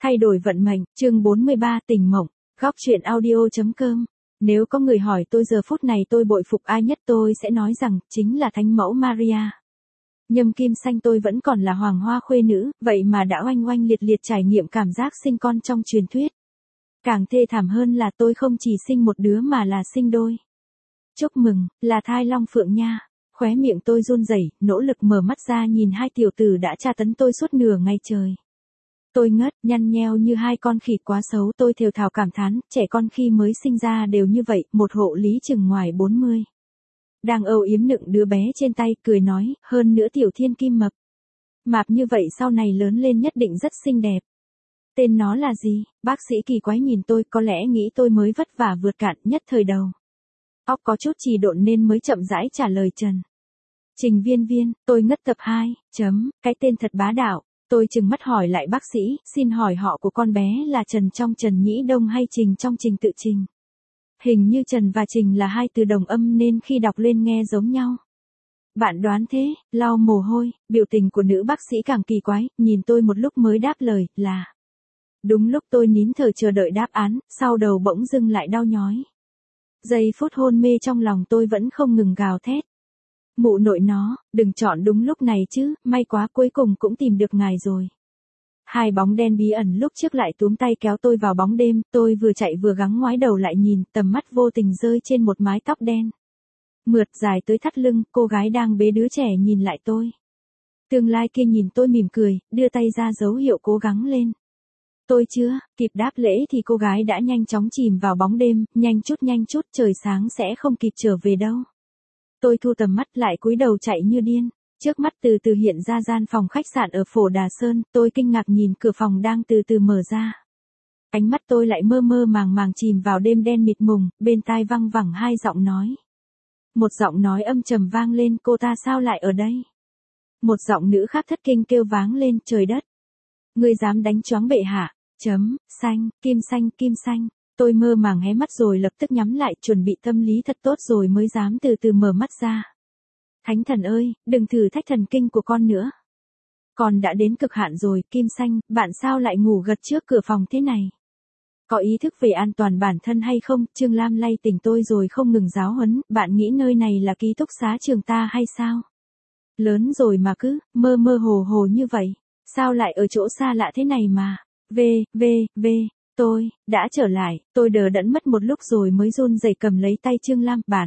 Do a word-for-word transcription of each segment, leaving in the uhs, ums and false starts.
Thay đổi vận mệnh, chương bốn mươi ba tình mộng, góc truyện audio.com. Nếu có người hỏi tôi giờ phút này tôi bội phục ai nhất tôi sẽ nói rằng, chính là Thánh mẫu Maria. Nhâm Kim Xanh tôi vẫn còn là hoàng hoa khuê nữ, vậy mà đã oanh oanh liệt liệt trải nghiệm cảm giác sinh con trong truyền thuyết. Càng thê thảm hơn là tôi không chỉ sinh một đứa mà là sinh đôi. Chúc mừng, là thai long phượng nha. Khóe miệng tôi run rẩy, nỗ lực mở mắt ra nhìn hai tiểu tử đã tra tấn tôi suốt nửa ngày trời. Tôi ngất, nhăn nheo như hai con khỉ quá xấu, tôi thều thào cảm thán, trẻ con khi mới sinh ra đều như vậy, một hộ lý chừng ngoài bốn mươi. Đang âu yếm nựng đứa bé trên tay, cười nói, hơn nữa tiểu thiên kim mập. Mạp như vậy sau này lớn lên nhất định rất xinh đẹp. Tên nó là gì? Bác sĩ kỳ quái nhìn tôi, có lẽ nghĩ tôi mới vất vả vượt cạn nhất thời đầu. Óc có chút trì độn nên mới chậm rãi trả lời Trần. Trình Viên Viên, tôi ngất tập hai, chấm, cái tên thật bá đạo. Tôi trừng mắt hỏi lại bác sĩ, xin hỏi họ của con bé là Trần trong Trần Nhĩ Đông hay Trình trong Trình Tự Trình? Hình như Trần và Trình là hai từ đồng âm nên khi đọc lên nghe giống nhau. Bạn đoán thế, lau mồ hôi, biểu tình của nữ bác sĩ càng kỳ quái, nhìn tôi một lúc mới đáp lời, là. Đúng lúc tôi nín thở chờ đợi đáp án, sau đầu bỗng dưng lại đau nhói. Giây phút hôn mê trong lòng tôi vẫn không ngừng gào thét. Mụ nội nó, đừng chọn đúng lúc này chứ, may quá cuối cùng cũng tìm được ngài rồi. Hai bóng đen bí ẩn lúc trước lại túm tay kéo tôi vào bóng đêm, tôi vừa chạy vừa gắng ngoái đầu lại nhìn, tầm mắt vô tình rơi trên một mái tóc đen. Mượt dài tới thắt lưng, cô gái đang bế đứa trẻ nhìn lại tôi. Tương lai kia nhìn tôi mỉm cười, đưa tay ra dấu hiệu cố gắng lên. Tôi chưa kịp đáp lễ thì cô gái đã nhanh chóng chìm vào bóng đêm, nhanh chút nhanh chút trời sáng sẽ không kịp trở về đâu. Tôi thu tầm mắt lại cúi đầu chạy như điên, trước mắt từ từ hiện ra gian phòng khách sạn ở Phổ Đà Sơn, tôi kinh ngạc nhìn cửa phòng đang từ từ mở ra. Ánh mắt tôi lại mơ mơ màng màng chìm vào đêm đen mịt mùng, bên tai văng vẳng hai giọng nói. Một giọng nói âm trầm vang lên, cô ta sao lại ở đây? Một giọng nữ khác thất kinh kêu váng lên, trời đất. Ngươi dám đánh choáng bệ hạ, chấm, xanh, kim xanh, kim xanh. Tôi mơ màng hé mắt rồi lập tức nhắm lại, chuẩn bị tâm lý thật tốt rồi mới dám từ từ mở mắt ra. Thánh thần ơi, đừng thử thách thần kinh của con nữa. Con đã đến cực hạn rồi, kim xanh, bạn sao lại ngủ gật trước cửa phòng thế này? Có ý thức về an toàn bản thân hay không? Trương Lam lay tỉnh tôi rồi không ngừng giáo huấn, bạn nghĩ nơi này là ký túc xá trường ta hay sao? Lớn rồi mà cứ, mơ mơ hồ hồ như vậy, sao lại ở chỗ xa lạ thế này mà? V, V, V. Tôi, đã trở lại, tôi đờ đẫn mất một lúc rồi mới run rẩy cầm lấy tay Trương Lam, bạn.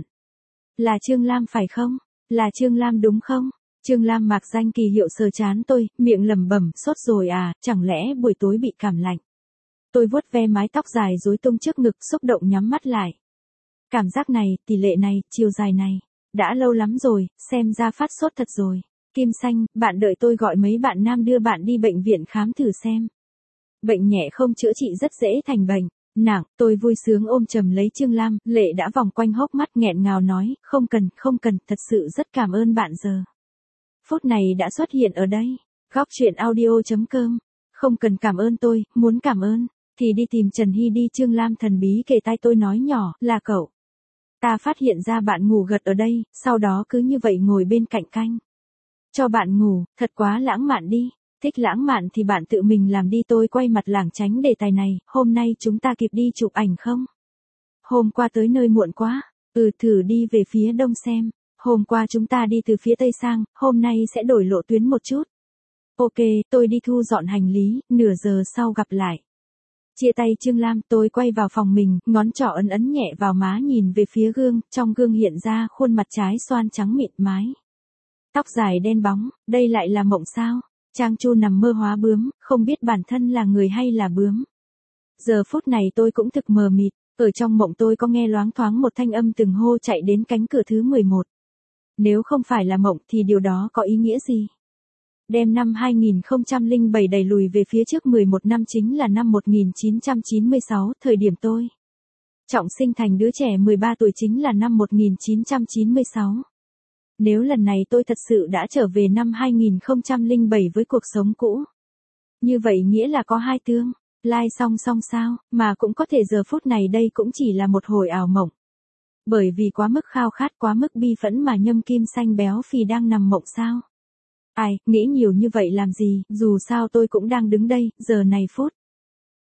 Là Trương Lam phải không? Là Trương Lam đúng không? Trương Lam mạc danh kỳ hiệu sờ chán tôi, miệng lẩm bẩm, sốt rồi à, chẳng lẽ buổi tối bị cảm lạnh. Tôi vuốt ve mái tóc dài rối tung trước ngực, xúc động nhắm mắt lại. Cảm giác này, tỷ lệ này, chiều dài này, đã lâu lắm rồi, xem ra phát sốt thật rồi. Kim xanh, bạn đợi tôi gọi mấy bạn nam đưa bạn đi bệnh viện khám thử xem. Bệnh nhẹ không chữa trị rất dễ thành bệnh nặng. Tôi vui sướng ôm chầm lấy Trương Lam, lệ đã vòng quanh hốc mắt nghẹn ngào nói, không cần, không cần, thật sự rất cảm ơn bạn giờ. Phút này đã xuất hiện ở đây. Góc truyện audio.com. Không cần cảm ơn tôi, muốn cảm ơn, thì đi tìm Trần Hy đi. Trương Lam thần bí kề tai tôi nói nhỏ, là cậu. Ta phát hiện ra bạn ngủ gật ở đây, sau đó cứ như vậy ngồi bên cạnh canh. Cho bạn ngủ, thật quá lãng mạn đi. Thích lãng mạn thì bạn tự mình làm đi. Tôi quay mặt lảng tránh đề tài này, hôm nay chúng ta kịp đi chụp ảnh không? Hôm qua tới nơi muộn quá, ừ thử đi về phía đông xem, hôm qua chúng ta đi từ phía tây sang, hôm nay sẽ đổi lộ tuyến một chút. Ok, tôi đi thu dọn hành lý, nửa giờ sau gặp lại. Chia tay Trương Lam, tôi quay vào phòng mình, ngón trỏ ấn ấn nhẹ vào má nhìn về phía gương, trong gương hiện ra khuôn mặt trái xoan trắng mịn mái. Tóc dài đen bóng, đây lại là mộng sao? Trang Chu nằm mơ hóa bướm, không biết bản thân là người hay là bướm. Giờ phút này tôi cũng thực mờ mịt, ở trong mộng tôi có nghe loáng thoáng một thanh âm từng hô chạy đến cánh cửa thứ mười một. Nếu không phải là mộng thì điều đó có ý nghĩa gì? Đem năm hai nghìn không trăm lẻ bảy đẩy lùi về phía trước mười một năm chính là năm một nghìn chín trăm chín mươi sáu, thời điểm tôi trọng sinh thành đứa trẻ mười ba tuổi chính là năm một nghìn chín trăm chín mươi sáu. Nếu lần này tôi thật sự đã trở về năm hai nghìn không trăm lẻ bảy với cuộc sống cũ. Như vậy nghĩa là có hai tương lai song song sao, mà cũng có thể giờ phút này đây cũng chỉ là một hồi ảo mộng. Bởi vì quá mức khao khát, quá mức bi phẫn mà Nhâm Kim Xanh béo phì đang nằm mộng sao. Ai, nghĩ nhiều như vậy làm gì, dù sao tôi cũng đang đứng đây, giờ này phút.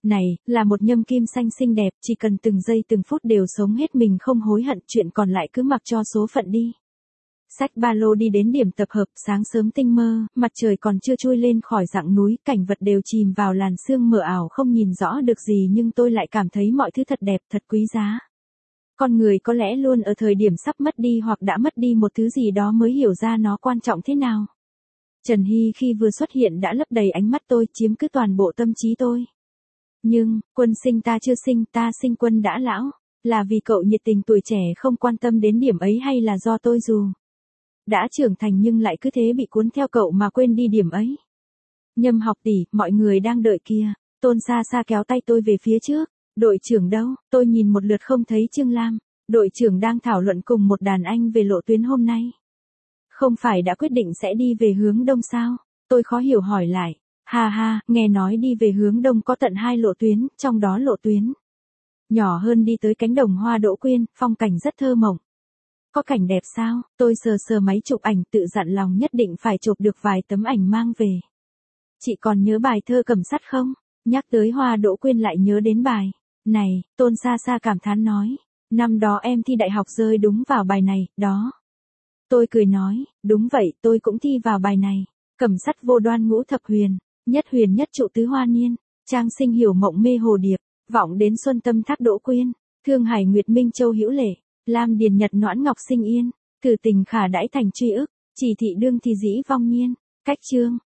Này, là một nhâm kim xanh xinh đẹp, chỉ cần từng giây từng phút đều sống hết mình không hối hận, chuyện còn lại cứ mặc cho số phận đi. Xách ba lô đi đến điểm tập hợp, sáng sớm tinh mơ, mặt trời còn chưa trôi lên khỏi rặng núi, cảnh vật đều chìm vào làn sương mờ ảo không nhìn rõ được gì nhưng tôi lại cảm thấy mọi thứ thật đẹp, thật quý giá. Con người có lẽ luôn ở thời điểm sắp mất đi hoặc đã mất đi một thứ gì đó mới hiểu ra nó quan trọng thế nào. Trần Hy khi vừa xuất hiện đã lấp đầy ánh mắt tôi, chiếm cứ toàn bộ tâm trí tôi. Nhưng, Quân sinh ta chưa sinh, ta sinh Quân đã lão, là vì cậu nhiệt tình tuổi trẻ không quan tâm đến điểm ấy hay là do tôi dù đã trưởng thành nhưng lại cứ thế bị cuốn theo cậu mà quên đi điểm ấy. Nhâm học tỷ, mọi người đang đợi kìa. Tôn xa xa kéo tay tôi về phía trước. Đội trưởng đâu? Tôi nhìn một lượt không thấy Trương Lam. Đội trưởng đang thảo luận cùng một đàn anh về lộ tuyến hôm nay. Không phải đã quyết định sẽ đi về hướng đông sao? Tôi khó hiểu hỏi lại. Ha ha, nghe nói đi về hướng đông có tận hai lộ tuyến, trong đó lộ tuyến nhỏ hơn đi tới cánh đồng hoa đỗ quyên, phong cảnh rất thơ mộng. Có cảnh đẹp sao? Tôi sờ sờ máy chụp ảnh, tự dặn lòng nhất định phải chụp được vài tấm ảnh mang về. Chị còn nhớ bài thơ Cầm Sắt không? Nhắc tới hoa đỗ quyên lại nhớ đến bài này, Tôn xa xa cảm thán nói. Năm đó em thi đại học rơi đúng vào bài này, đó. Tôi cười nói, đúng vậy, tôi cũng thi vào bài này. Cầm sắt vô đoan ngũ thập huyền, nhất huyền nhất trụ tứ hoa niên, trang sinh hiểu mộng mê hồ điệp, vọng đến xuân tâm thác đỗ quyên, thương hải nguyệt minh châu hữu lệ, lam điền nhật noãn ngọc sinh yên, thử tình khả đãi thành truy ức, chỉ thị đương thì dĩ vong nhiên. Cách chương